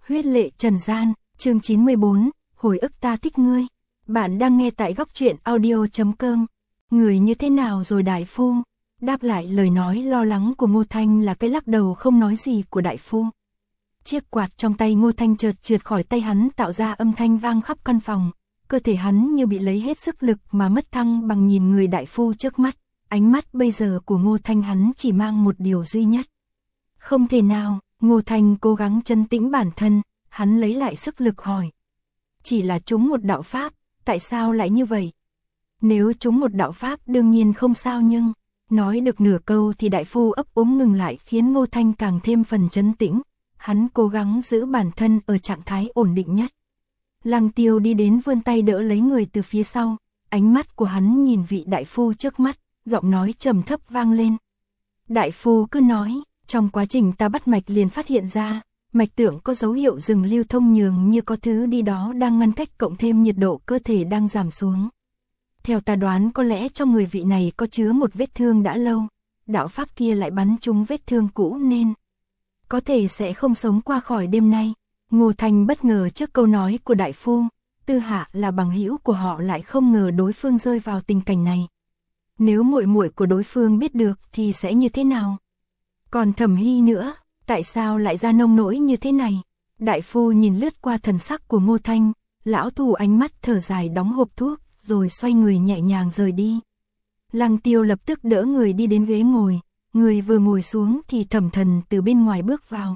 Huyết lệ trần gian, chương 94, hồi ức ta thích ngươi. Bạn đang nghe tại góc truyện audio.com. Người như thế nào rồi đại phu? Đáp lại lời nói lo lắng của Ngô Thanh là cái lắc đầu không nói gì của đại phu. Chiếc quạt trong tay Ngô Thanh chợt trượt khỏi tay hắn tạo ra âm thanh vang khắp căn phòng. Cơ thể hắn như bị lấy hết sức lực mà mất thăng bằng nhìn người đại phu trước mắt. Ánh mắt bây giờ của Ngô Thanh hắn chỉ mang một điều duy nhất. Không thể nào, Ngô Thanh cố gắng trấn tĩnh bản thân, hắn lấy lại sức lực hỏi. Chỉ là trúng một đạo pháp, tại sao lại như vậy? Nếu trúng một đạo pháp đương nhiên không sao nhưng, nói được nửa câu thì đại phu ấp úng ngừng lại khiến Ngô Thanh càng thêm phần trấn tĩnh. Hắn cố gắng giữ bản thân ở trạng thái ổn định nhất. Lăng Tiêu đi đến vươn tay đỡ lấy người từ phía sau, ánh mắt của hắn nhìn vị đại phu trước mắt, giọng nói trầm thấp vang lên. Đại phu cứ nói, trong quá trình ta bắt mạch liền phát hiện ra, mạch tượng có dấu hiệu dừng lưu thông nhường như có thứ đi đó đang ngăn cách cộng thêm nhiệt độ cơ thể đang giảm xuống. Theo ta đoán có lẽ trong người vị này có chứa một vết thương đã lâu, đạo pháp kia lại bắn trúng vết thương cũ nên có thể sẽ không sống qua khỏi đêm nay. Ngô Thanh bất ngờ trước câu nói của đại phu, Tư Hạ là bằng hữu của họ lại không ngờ đối phương rơi vào tình cảnh này. Nếu muội muội của đối phương biết được thì sẽ như thế nào? Còn Thẩm Hy nữa, tại sao lại ra nông nỗi như thế này? Đại phu nhìn lướt qua thần sắc của Ngô Thanh, lão thủ ánh mắt thở dài đóng hộp thuốc, rồi xoay người nhẹ nhàng rời đi. Lăng Tiêu lập tức đỡ người đi đến ghế ngồi, người vừa ngồi xuống thì Thẩm Thần từ bên ngoài bước vào.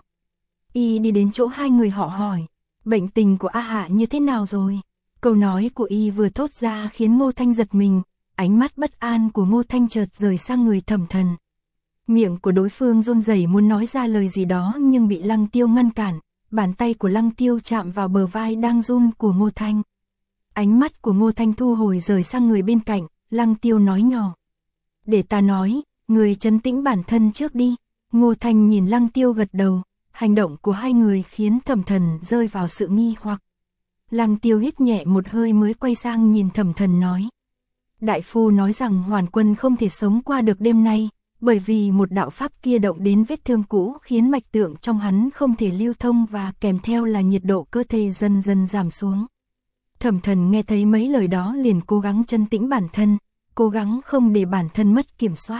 Y đi đến chỗ hai người họ hỏi, bệnh tình của A Hạ như thế nào rồi? Câu nói của Y vừa thốt ra khiến Ngô Thanh giật mình, ánh mắt bất an của Ngô Thanh chợt rời sang người Thẩm Thần. Miệng của đối phương run rẩy muốn nói ra lời gì đó nhưng bị Lăng Tiêu ngăn cản, bàn tay của Lăng Tiêu chạm vào bờ vai đang run của Ngô Thanh. Ánh mắt của Ngô Thanh thu hồi rời sang người bên cạnh, Lăng Tiêu nói nhỏ. Để ta nói, người trấn tĩnh bản thân trước đi. Ngô Thanh nhìn Lăng Tiêu gật đầu, hành động của hai người khiến Thẩm Thần rơi vào sự nghi hoặc. Lăng Tiêu hít nhẹ một hơi mới quay sang nhìn Thẩm Thần nói. Đại phu nói rằng Hoàn Quân không thể sống qua được đêm nay, bởi vì một đạo pháp kia động đến vết thương cũ khiến mạch tượng trong hắn không thể lưu thông và kèm theo là nhiệt độ cơ thể dần dần giảm xuống. Thẩm Thần nghe thấy mấy lời đó liền cố gắng trấn tĩnh bản thân, cố gắng không để bản thân mất kiểm soát.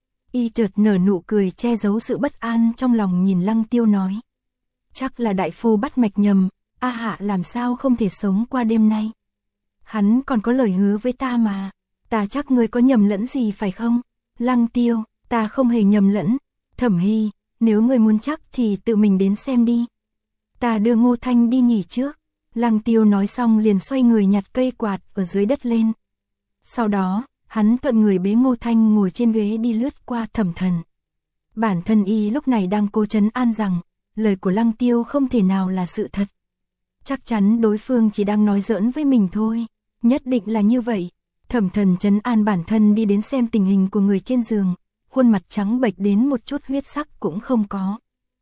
Y chợt nở nụ cười che giấu sự bất an trong lòng nhìn Lăng Tiêu nói. Chắc là đại phu bắt mạch nhầm, A Hạ làm sao không thể sống qua đêm nay. Hắn còn có lời hứa với ta mà, ta chắc ngươi có nhầm lẫn gì phải không? Lăng Tiêu, ta không hề nhầm lẫn. Thẩm Hy, nếu ngươi muốn chắc thì tự mình đến xem đi. Ta đưa Ngô Thanh đi nghỉ trước. Lăng Tiêu nói xong liền xoay người nhặt cây quạt ở dưới đất lên. Sau đó, hắn thuận người bế Ngô Thanh ngồi trên ghế đi lướt qua Thẩm Thần. Bản thân Y lúc này đang cố trấn an rằng, lời của Lăng Tiêu không thể nào là sự thật. Chắc chắn đối phương chỉ đang nói giỡn với mình thôi, nhất định là như vậy. Thẩm Thần trấn an bản thân đi đến xem tình hình của người trên giường, khuôn mặt trắng bệch đến một chút huyết sắc cũng không có.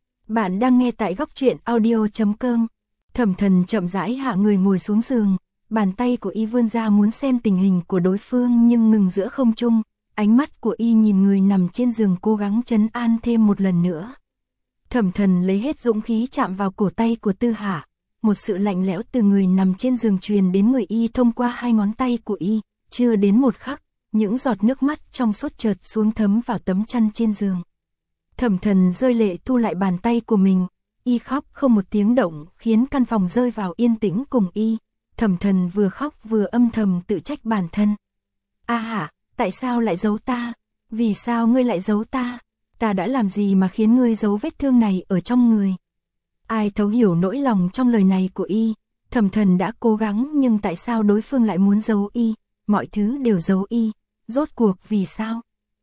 Bạn đang nghe tại góc truyện audio.com. Thẩm Thần chậm rãi hạ người ngồi xuống giường, bàn tay của Y vươn ra muốn xem tình hình của đối phương nhưng ngừng giữa không trung, ánh mắt của Y nhìn người nằm trên giường cố gắng trấn an thêm một lần nữa. Thẩm Thần lấy hết dũng khí chạm vào cổ tay của Tư Hạ, một sự lạnh lẽo từ người nằm trên giường truyền đến người Y thông qua hai ngón tay của Y, chưa đến một khắc, những giọt nước mắt trong suốt chợt xuống thấm vào tấm chăn trên giường. Thẩm Thần rơi lệ thu lại bàn tay của mình, Y khóc không một tiếng động khiến căn phòng rơi vào yên tĩnh cùng Y. Thẩm Thần vừa khóc vừa âm thầm tự trách bản thân. A Hạ, tại sao lại giấu ta? Vì sao ngươi lại giấu ta? Ta đã làm gì mà khiến ngươi giấu vết thương này ở trong người? Ai thấu hiểu nỗi lòng trong lời này của Y? Thẩm Thần đã cố gắng nhưng tại sao đối phương lại muốn giấu Y? Mọi thứ đều giấu Y. Rốt cuộc vì sao?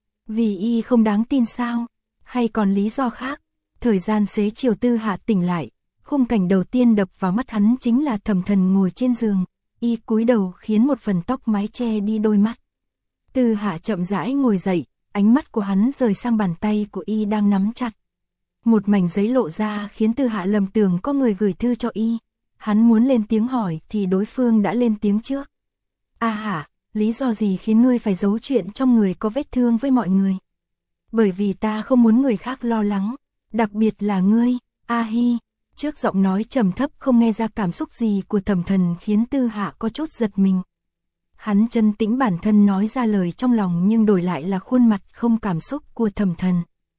Vì Y không đáng tin sao? Hay còn lý do khác? Thời gian xế chiều Tư Hạ tỉnh lại, khung cảnh đầu tiên đập vào mắt hắn chính là Thẩm Thần ngồi trên giường, Y cúi đầu khiến một phần tóc mái che đi đôi mắt. Tư Hạ chậm rãi ngồi dậy, ánh mắt của hắn rời sang bàn tay của Y đang nắm chặt. Một mảnh giấy lộ ra khiến Tư Hạ lầm tưởng có người gửi thư cho Y. Hắn muốn lên tiếng hỏi thì đối phương đã lên tiếng trước. A Hạ, lý do gì khiến ngươi phải giấu chuyện trong người có vết thương với mọi người? Bởi vì ta không muốn người khác lo lắng, đặc biệt là ngươi, A Hy. Trước giọng nói trầm thấp không nghe ra cảm xúc gì của Thẩm Thần khiến Tư Hạ có chút giật mình. Hắn trấn tĩnh bản thân nói ra lời trong lòng nhưng đổi lại là khuôn mặt không cảm xúc của Thẩm Thần.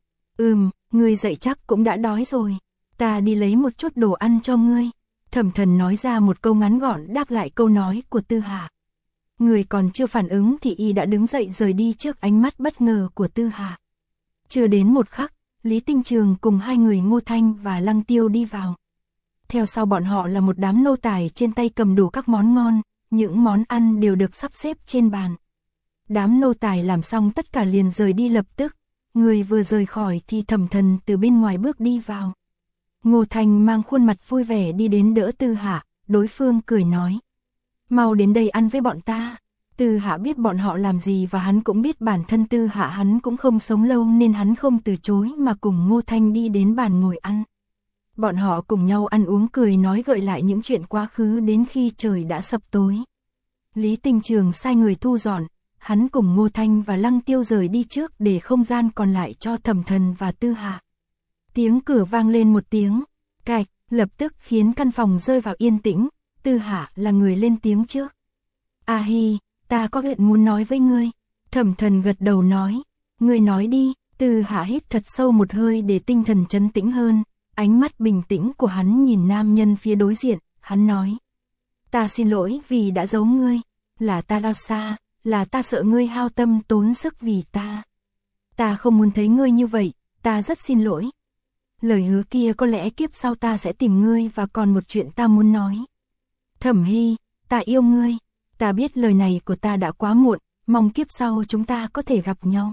Ngươi dậy chắc cũng đã đói rồi. Ta đi lấy một chút đồ ăn cho ngươi. Thẩm Thần nói ra một câu ngắn gọn đáp lại câu nói của Tư Hạ. Người còn chưa phản ứng thì y đã đứng dậy rời đi trước ánh mắt bất ngờ của Tư Hạ. Chưa đến một khắc, Lý Tinh Trường cùng hai người Ngô Thanh và Lăng Tiêu đi vào. Theo sau bọn họ là một đám nô tài trên tay cầm đủ các món ngon, những món ăn đều được sắp xếp trên bàn. Đám nô tài làm xong tất cả liền rời đi lập tức, người vừa rời khỏi thì Thẩm Thần từ bên ngoài bước đi vào. Ngô Thanh mang khuôn mặt vui vẻ đi đến đỡ Tư Hạ, đối phương cười nói. Mau đến đây ăn với bọn ta. Tư Hạ biết bọn họ làm gì và hắn cũng biết bản thân Tư Hạ hắn cũng không sống lâu nên hắn không từ chối mà cùng Ngô Thanh đi đến bàn ngồi ăn. Bọn họ cùng nhau ăn uống cười nói gợi lại những chuyện quá khứ đến khi trời đã sập tối. Lý Tinh Trường sai người thu dọn, hắn cùng Ngô Thanh và Lăng Tiêu rời đi trước để không gian còn lại cho Thẩm Thần và Tư Hạ. Tiếng cửa vang lên một tiếng, cạch, lập tức khiến căn phòng rơi vào yên tĩnh. Tư Hạ là người lên tiếng trước. A Hi, ta có chuyện muốn nói với ngươi. Thẩm Thần gật đầu nói, ngươi nói đi. Tư Hạ hít thật sâu một hơi để tinh thần trấn tĩnh hơn. Ánh mắt bình tĩnh của hắn nhìn nam nhân phía đối diện, hắn nói. Ta xin lỗi vì đã giấu ngươi, là ta đau xa, là ta sợ ngươi hao tâm tốn sức vì ta. Ta không muốn thấy ngươi như vậy, ta rất xin lỗi. Lời hứa kia có lẽ kiếp sau ta sẽ tìm ngươi và còn một chuyện ta muốn nói. Thẩm Hy, ta yêu ngươi, ta biết lời này của ta đã quá muộn, mong kiếp sau chúng ta có thể gặp nhau.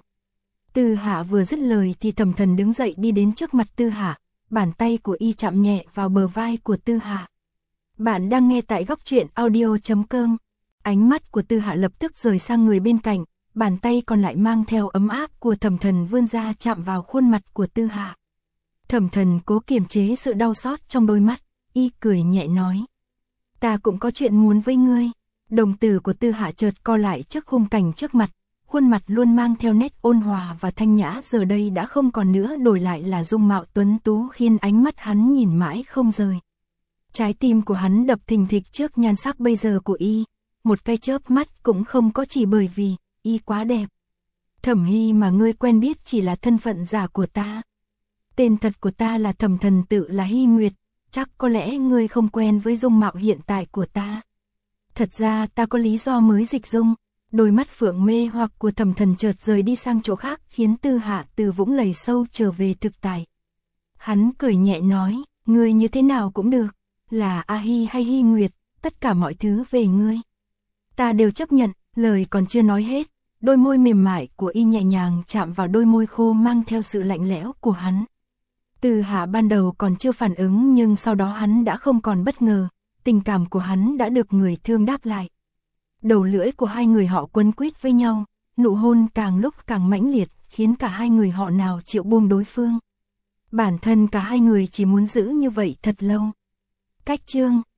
Tư Hạ vừa dứt lời thì Thẩm Thần đứng dậy đi đến trước mặt Tư Hạ, bàn tay của y chạm nhẹ vào bờ vai của Tư Hạ. Bạn đang nghe tại góc truyện audio.com. Ánh mắt của Tư Hạ lập tức rời sang người bên cạnh, bàn tay còn lại mang theo ấm áp của Thẩm Thần vươn ra chạm vào khuôn mặt của Tư Hạ. Thẩm Thần cố kiềm chế sự đau xót trong đôi mắt, y cười nhẹ nói. Ta cũng có chuyện muốn với ngươi. Đồng tử của Tư Hạ chợt co lại trước khung cảnh trước mặt, khuôn mặt luôn mang theo nét ôn hòa và thanh nhã giờ đây đã không còn nữa, đổi lại là dung mạo tuấn tú khiến ánh mắt hắn nhìn mãi không rời. Trái tim của hắn đập thình thịch trước nhan sắc bây giờ của y, một cái chớp mắt cũng không có chỉ bởi vì y quá đẹp. Thẩm Hy mà ngươi quen biết chỉ là thân phận giả của ta. Tên thật của ta là Thẩm Thần, tự là Hy Nguyệt, chắc có lẽ ngươi không quen với dung mạo hiện tại của ta. Thật ra ta có lý do mới dịch dung. Đôi mắt phượng mê hoặc của Thẩm Thần chợt rời đi sang chỗ khác khiến Tư Hạ từ vũng lầy sâu trở về thực tại. Hắn cười nhẹ nói, ngươi như thế nào cũng được, là A Hi hay Hy Nguyệt, tất cả mọi thứ về ngươi. Ta đều chấp nhận. Lời còn chưa nói hết, đôi môi mềm mại của y nhẹ nhàng chạm vào đôi môi khô mang theo sự lạnh lẽo của hắn. Tư Hạ ban đầu còn chưa phản ứng nhưng sau đó hắn đã không còn bất ngờ, tình cảm của hắn đã được người thương đáp lại. Đầu lưỡi của hai người họ quấn quýt với nhau, nụ hôn càng lúc càng mãnh liệt, khiến cả hai người họ nào chịu buông đối phương. Bản thân cả hai người chỉ muốn giữ như vậy thật lâu. Cách chương